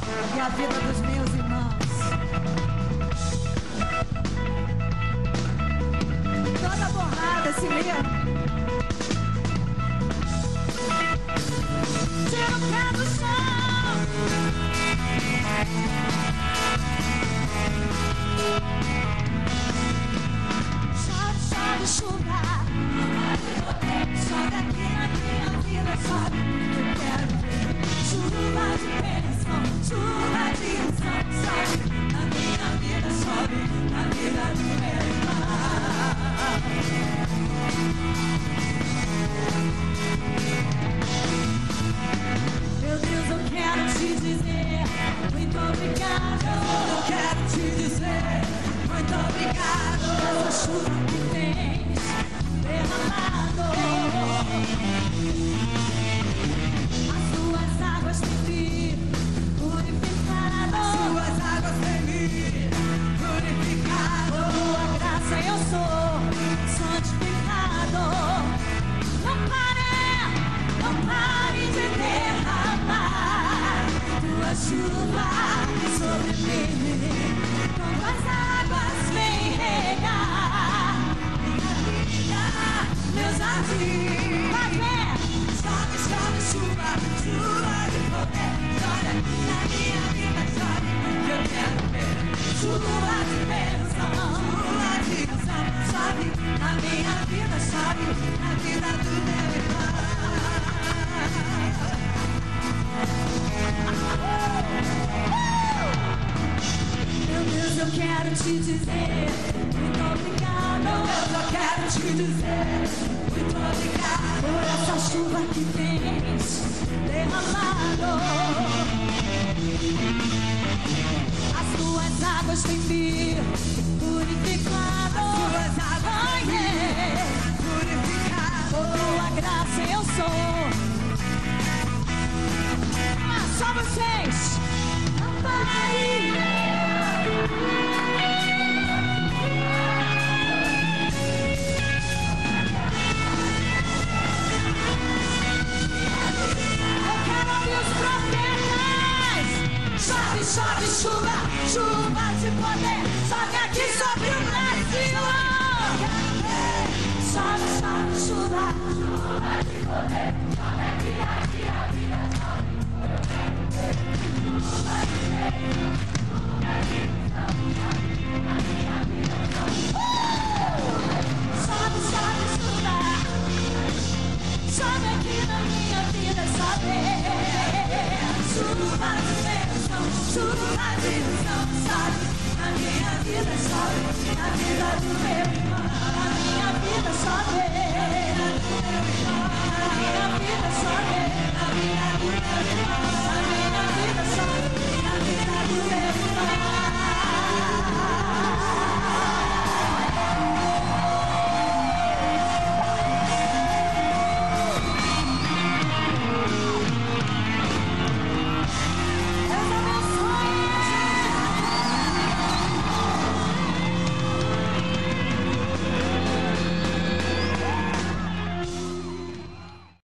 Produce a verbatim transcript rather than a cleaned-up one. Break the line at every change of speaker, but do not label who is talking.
e a vida dos meus irmãos. Toda borrada, assim mesmo. Tira o pé do chão. Chove, chove, chuva. Chove aqui na minha vida, chove porque eu quero ver. Chuva de bênção, chuva de unção, chove na minha vida, chove na vida do meu irmão. Meu Deus, eu quero te dizer muito obrigado. Eu quero te dizer muito obrigado pela chuva que tens derramado. As tuas águas têm me purificado. As tuas águas têm me purificado. Por tua graça eu sou santificado. Não pare, não pare de derramar tua chuva sobre mim. Quando as águas vêm regar minha vida, meu jardim. Vai ver! Chove, chove, chuva, chuva de poder. Chove aqui na minha vida, chove que eu quero ver. Chuva de bênção, chuva de unção, chove na minha vida, chove na vida do meu irmão. Meu Deus, eu quero te dizer muito obrigado. Meu Deus, eu quero te dizer muito obrigado por essa chuva que tens derramado. As tuas águas têm me purificado. As tuas águas têm me purificado. Por tua graça eu sou. Ah, só vocês. Não pare. Chove, chove, chuva, chuva de poder. Chove aqui sobre o Brasil. Chove, chove, chuva, chuva de poder. Chove aqui, aqui, a vida chove. Chuva de bênção, chuva de unção, chove na minha vida chove. Chove, chove, chuva. Chove aqui na minha vida, chove. Chuva de bênção, chuva de unção, chove na minha vida, chove na vida do meu irmão. Na minha vida chove.